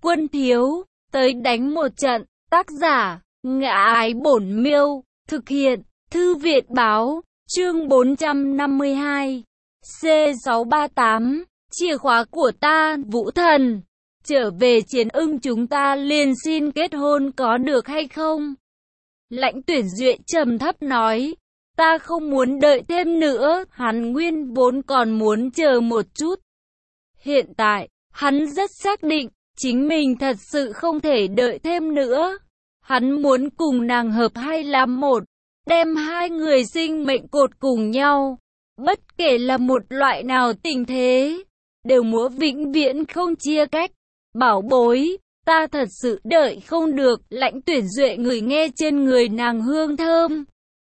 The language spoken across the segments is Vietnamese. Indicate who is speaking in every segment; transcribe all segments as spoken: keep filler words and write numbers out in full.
Speaker 1: Quân thiếu, tới đánh một trận. Tác giả, Ngã Ái Bổn Miêu. Thực hiện, Thư viện Báo. Chương bốn trăm năm mươi hai. C sáu ba tám. Chìa khóa của ta, Vũ Thần. Trở về Chiến Ưng chúng ta liền xin kết hôn có được hay không? Lãnh Tuyển Duệ trầm thấp nói. Ta không muốn đợi thêm nữa, hắn nguyên vốn còn muốn chờ một chút. Hiện tại, hắn rất xác định, chính mình thật sự không thể đợi thêm nữa. Hắn muốn cùng nàng hợp hai làm một, đem hai người sinh mệnh cột cùng nhau. Bất kể là một loại nào tình thế, đều muốn vĩnh viễn không chia cách. Bảo bối, ta thật sự đợi không được. Lãnh Tuyển Duệ ngửi nghe trên người nàng hương thơm.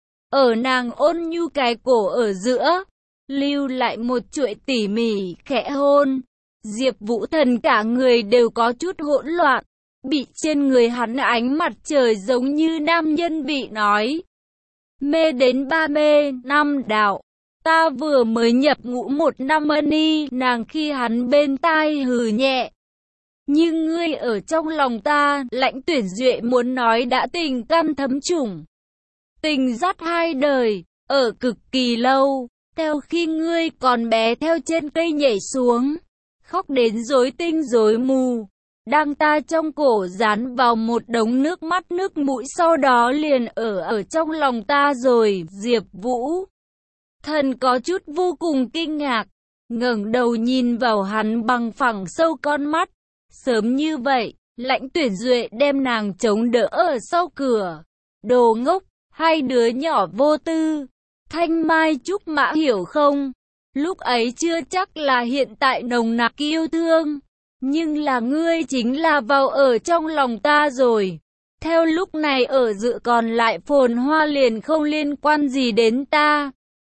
Speaker 1: Ở nàng ôn nhu cái cổ ở giữa, lưu lại một chuỗi tỉ mỉ khẽ hôn. Diệp Vũ Thần cả người đều có chút hỗn loạn, bị trên người hắn ánh mặt trời giống như nam nhân bị nói. Mê đến ba mê, năm đạo. Ta vừa mới nhập ngũ một năm ni, nàng khi hắn bên tai hừ nhẹ. Nhưng ngươi ở trong lòng ta, Lãnh Tuyển Duệ muốn nói đã tình cam thấm trùng. Tình dắt hai đời, ở cực kỳ lâu, theo khi ngươi còn bé theo trên cây nhảy xuống, khóc đến rối tinh rối mù, đang ta trong cổ dán vào một đống nước mắt nước mũi sau đó liền ở ở trong lòng ta rồi. Diệp Vũ Thần có chút vô cùng kinh ngạc, ngẩng đầu nhìn vào hắn bằng phẳng sâu con mắt. Sớm như vậy, Lãnh Tuyển Duệ đem nàng chống đỡ ở sau cửa. Đồ ngốc, hai đứa nhỏ vô tư. Thanh Mai Trúc Mã hiểu không? Lúc ấy chưa chắc là hiện tại nồng nặc yêu thương. Nhưng là ngươi chính là vào ở trong lòng ta rồi. Theo lúc này ở dự còn lại phồn hoa liền không liên quan gì đến ta.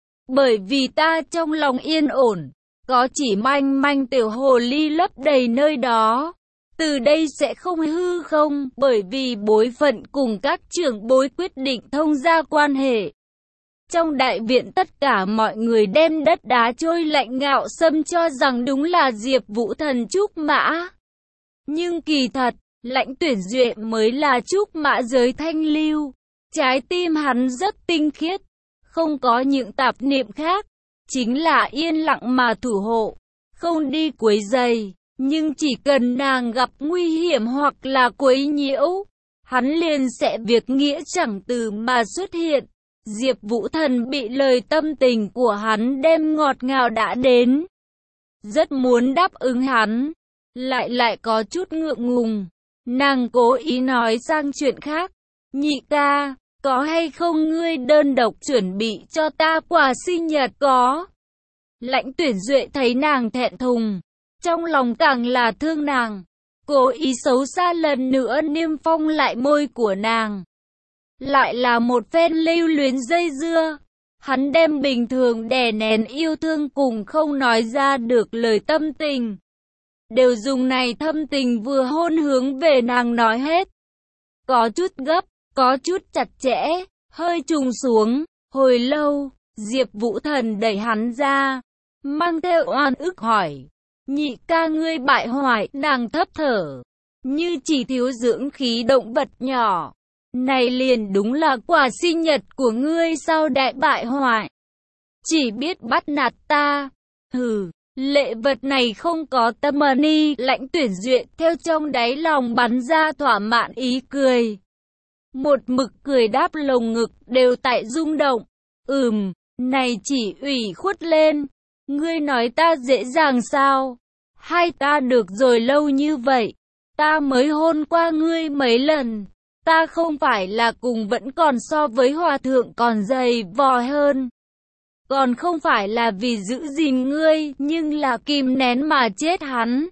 Speaker 1: Bởi vì ta trong lòng yên ổn, có chỉ manh manh tiểu hồ ly lấp đầy nơi đó. Từ đây sẽ không hư không, bởi vì bối phận cùng các trưởng bối quyết định thông gia quan hệ. Trong đại viện tất cả mọi người đem đất đá trôi lạnh ngạo xâm cho rằng đúng là Diệp Vũ Thần trúc mã. Nhưng kỳ thật, Lãnh Tuyển Duệ mới là trúc mã giới thanh lưu. Trái tim hắn rất tinh khiết, không có những tạp niệm khác, chính là yên lặng mà thủ hộ, không đi quấy rầy. Nhưng chỉ cần nàng gặp nguy hiểm hoặc là quấy nhiễu, hắn liền sẽ việc nghĩa chẳng từ mà xuất hiện. Diệp Vũ Thần bị lời tâm tình của hắn đem ngọt ngào đã đến. Rất muốn đáp ứng hắn, lại lại có chút ngượng ngùng. Nàng cố ý nói sang chuyện khác. Nhị ca, có hay không ngươi đơn độc chuẩn bị cho ta quà sinh nhật có? Lãnh Tuyển Duệ thấy nàng thẹn thùng, trong lòng càng là thương nàng, cố ý xấu xa lần nữa niêm phong lại môi của nàng. Lại là một phen lưu luyến dây dưa, hắn đem bình thường đè nén yêu thương cùng không nói ra được lời tâm tình, đều dùng này thâm tình vừa hôn hướng về nàng nói hết. Có chút gấp, có chút chặt chẽ, hơi trùng xuống. Hồi lâu, Diệp Vũ Thần đẩy hắn ra, mang theo oan ức hỏi. Nhị ca ngươi bại hoại. Nàng thấp thở, như chỉ thiếu dưỡng khí động vật nhỏ. Này liền đúng là quà sinh nhật của ngươi sao đại bại hoại? Chỉ biết bắt nạt ta. Hừ, lệ vật này không có tâm ni. Lãnh Tuyển Duệ theo trong đáy lòng bắn ra thỏa mãn ý cười. Một mực cười đáp lồng ngực đều tại rung động. Ừm, này chỉ ủy khuất lên. Ngươi nói ta dễ dàng sao? Hai ta được rồi lâu như vậy, ta mới hôn qua ngươi mấy lần. Ta không phải là cùng vẫn còn so với hòa thượng còn dày vò hơn. Còn không phải là vì giữ gìn ngươi, nhưng là kìm nén mà chết hắn.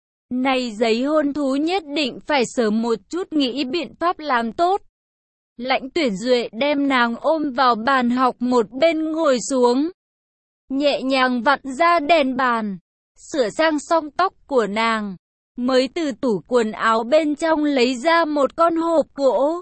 Speaker 1: Này giấy hôn thú nhất định phải sớm một chút nghĩ biện pháp làm tốt. Lãnh Tuyển Duệ đem nàng ôm vào bàn học một bên ngồi xuống, nhẹ nhàng vặn ra đèn bàn, sửa sang xong tóc của nàng, mới từ tủ quần áo bên trong lấy ra một con hộp gỗ.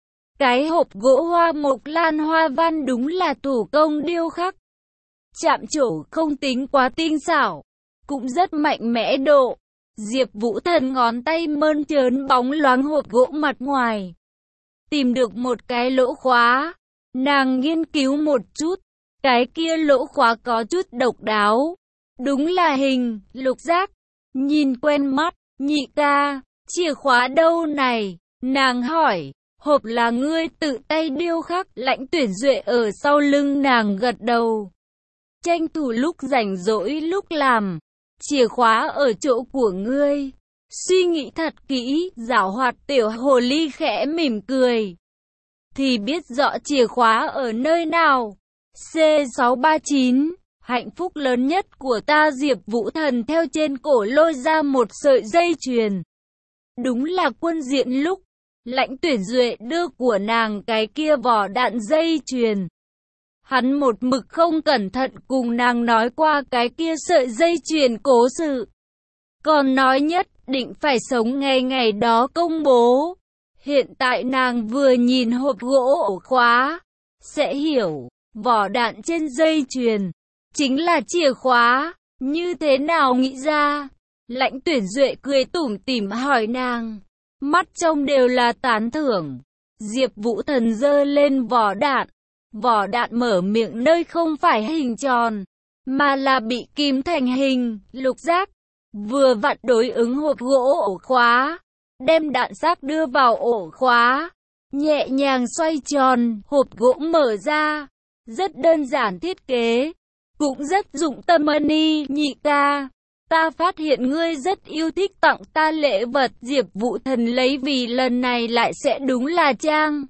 Speaker 1: Cái hộp gỗ hoa mộc lan hoa văn đúng là thủ công điêu khắc. Chạm trổ không tính quá tinh xảo, cũng rất mạnh mẽ độ. Diệp Vũ Thần ngón tay mơn trớn bóng loáng hộp gỗ mặt ngoài. Tìm được một cái lỗ khóa. Nàng nghiên cứu một chút. Cái kia lỗ khóa có chút độc đáo. Đúng là hình, lục giác. Nhìn quen mắt, nhị ca, chìa khóa đâu này? Nàng hỏi, hộp là ngươi tự tay điêu khắc. Lãnh Tuyển Duệ ở sau lưng nàng gật đầu. Tranh thủ lúc rảnh rỗi lúc làm. Chìa khóa ở chỗ của ngươi. Suy nghĩ thật kỹ, giảo hoạt tiểu hồ ly khẽ mỉm cười. Thì biết rõ chìa khóa ở nơi nào. C sáu ba chín. Hạnh phúc lớn nhất của ta. Diệp Vũ Thần theo trên cổ lôi ra một sợi dây chuyền. Đúng là quân diện lúc Lãnh Tuyển Duệ đưa của nàng cái kia vỏ đạn dây chuyền. Hắn một mực không cẩn thận cùng nàng nói qua cái kia sợi dây chuyền cố sự. Còn nói nhất định phải sống ngày ngày đó công bố. Hiện tại nàng vừa nhìn hộp gỗ ổ khóa, sẽ hiểu, vỏ đạn trên dây chuyền chính là chìa khóa. Như thế nào nghĩ ra? Lãnh Tuyển Duệ cười tủm tỉm hỏi nàng, mắt trông đều là tán thưởng. Diệp Vũ Thần giơ lên vỏ đạn. Vỏ đạn mở miệng nơi không phải hình tròn, mà là bị kim thành hình, lục giác. Vừa vặn đối ứng hộp gỗ ổ khóa. Đem đạn xác đưa vào ổ khóa. Nhẹ nhàng xoay tròn, hộp gỗ mở ra. Rất đơn giản thiết kế. Cũng rất dụng tâm. Ân nhị ca. Ta phát hiện ngươi rất yêu thích tặng ta lễ vật. Diệp Vũ Thần lấy vì lần này lại sẽ đúng là trang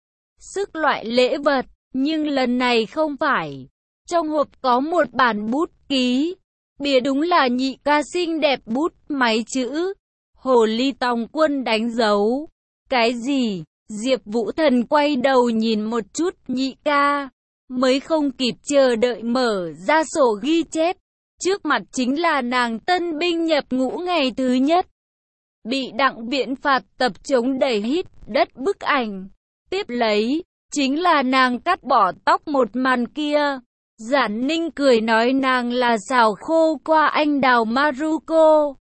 Speaker 1: sức loại lễ vật. Nhưng lần này không phải. Trong hộp có một bản bút ký. Bìa đúng là nhị ca xinh đẹp bút máy chữ. Hồ ly tòng quân đánh dấu. Cái gì? Diệp Vũ Thần quay đầu nhìn một chút. Nhị ca. Mới không kịp chờ đợi mở ra sổ ghi chép. Trước mặt chính là nàng tân binh nhập ngũ ngày thứ nhất. Bị Đặng Viễn phạt tập chống đẩy hít đất bức ảnh. Tiếp lấy chính là nàng cắt bỏ tóc một màn kia. Giản Ninh cười nói nàng là xào khô qua anh đào Maruko.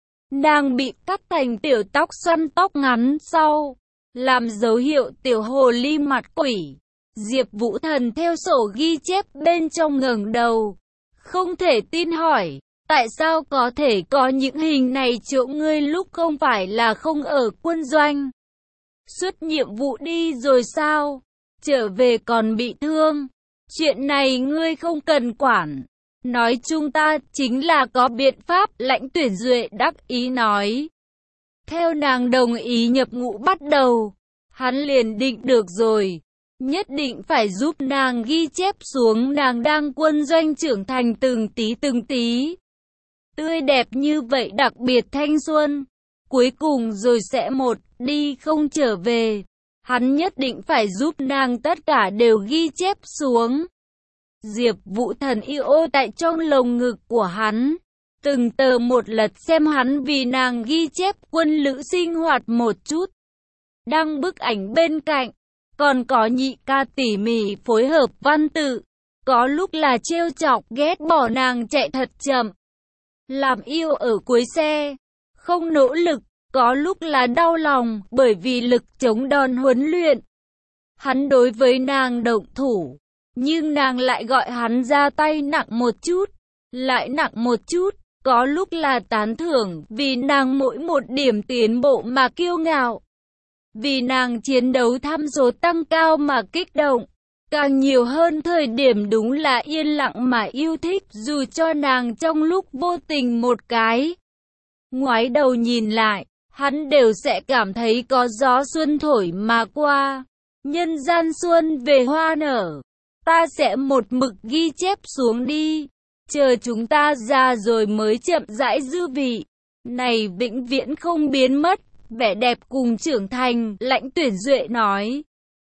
Speaker 1: Nàng bị cắt thành tiểu tóc xoăn tóc ngắn sau, làm dấu hiệu tiểu hồ ly mặt quỷ. Diệp Vũ Thần theo sổ ghi chép bên trong ngẩng đầu, không thể tin hỏi, tại sao có thể có những hình này chỗ ngươi lúc không phải là không ở quân doanh? Xuất nhiệm vụ đi rồi sao? Trở về còn bị thương. Chuyện này ngươi không cần quản. Nói chung ta chính là có biện pháp. Lãnh Tuyển Duệ đắc ý nói. Theo nàng đồng ý nhập ngũ bắt đầu, hắn liền định được rồi. Nhất định phải giúp nàng ghi chép xuống nàng đang quân doanh trưởng thành từng tí từng tí. Tươi đẹp như vậy đặc biệt thanh xuân. Cuối cùng rồi sẽ một đi không trở về. Hắn nhất định phải giúp nàng tất cả đều ghi chép xuống. Diệp Vũ Thần yêu ô tại trong lồng ngực của hắn. Từng tờ một lật xem hắn vì nàng ghi chép quân lữ sinh hoạt một chút. Đăng bức ảnh bên cạnh. Còn có nhị ca tỉ mỉ phối hợp văn tự. Có lúc là trêu chọc ghét bỏ nàng chạy thật chậm. Làm yêu ở cuối xe. Không nỗ lực. Có lúc là đau lòng bởi vì lực chống đòn huấn luyện. Hắn đối với nàng động thủ. Nhưng nàng lại gọi hắn ra tay nặng một chút. Lại nặng một chút. Có lúc là tán thưởng vì nàng mỗi một điểm tiến bộ mà kiêu ngạo. Vì nàng chiến đấu tham số tăng cao mà kích động. Càng nhiều hơn thời điểm đúng là yên lặng mà yêu thích. Dù cho nàng trong lúc vô tình một cái ngoái đầu nhìn lại, hắn đều sẽ cảm thấy có gió xuân thổi mà qua. Nhân gian xuân về hoa nở. Ta sẽ một mực ghi chép xuống đi. Chờ chúng ta ra rồi mới chậm rãi dư vị. Này vĩnh viễn không biến mất. Vẻ đẹp cùng trưởng thành. Lãnh Tuyển Duệ nói.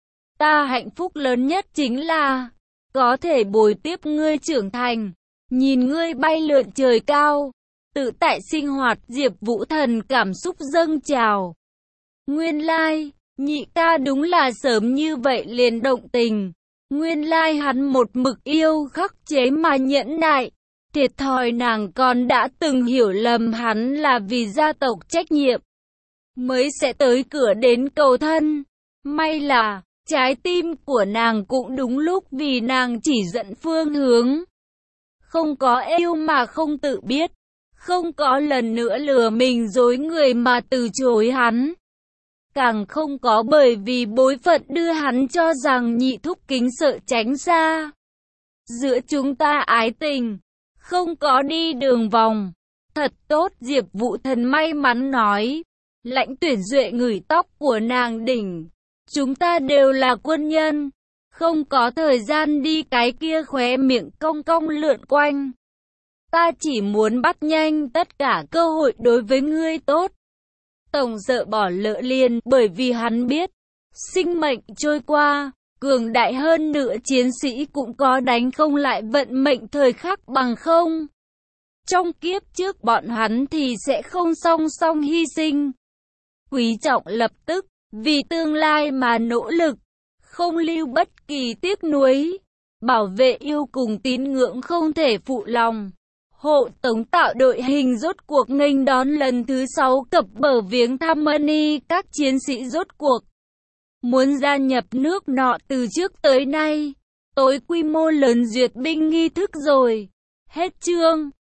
Speaker 1: Ta hạnh phúc lớn nhất chính là có thể bồi tiếp ngươi trưởng thành. Nhìn ngươi bay lượn trời cao. Tự tại sinh hoạt. Diệp Vũ Thần cảm xúc dâng trào. Nguyên lai, nhị ca đúng là sớm như vậy liền động tình. Nguyên lai hắn một mực yêu khắc chế mà nhẫn nại. Thiệt thòi nàng còn đã từng hiểu lầm hắn là vì gia tộc trách nhiệm mới sẽ tới cửa đến cầu thân. May là trái tim của nàng cũng đúng lúc vì nàng chỉ dẫn phương hướng. Không có yêu mà không tự biết, không có lần nữa lừa mình dối người mà từ chối hắn. Càng không có bởi vì bối phận đưa hắn cho rằng nhị thúc kính sợ tránh xa. Giữa chúng ta ái tình, không có đi đường vòng. Thật tốt, Diệp Vũ Thần may mắn nói. Lãnh Tuyển Duệ ngửi tóc của nàng đỉnh. Chúng ta đều là quân nhân, không có thời gian đi cái kia, khóe miệng cong cong lượn quanh. Ta chỉ muốn bắt nhanh tất cả cơ hội đối với ngươi tốt. Tổng sợ bỏ lỡ liền, bởi vì hắn biết, sinh mệnh trôi qua, cường đại hơn nữa chiến sĩ cũng có đánh không lại vận mệnh thời khắc bằng không. Trong kiếp trước bọn hắn thì sẽ không song song hy sinh. Quý trọng lập tức, vì tương lai mà nỗ lực, không lưu bất kỳ tiếc nuối. Bảo vệ yêu cùng tín ngưỡng không thể phụ lòng. Hộ tống tạo đội hình rốt cuộc nghênh đón lần thứ sáu cập bờ viếng thăm Mani, các chiến sĩ rốt cuộc muốn gia nhập nước nọ từ trước tới nay. Tối quy mô lớn duyệt binh nghi thức rồi. Hết chương.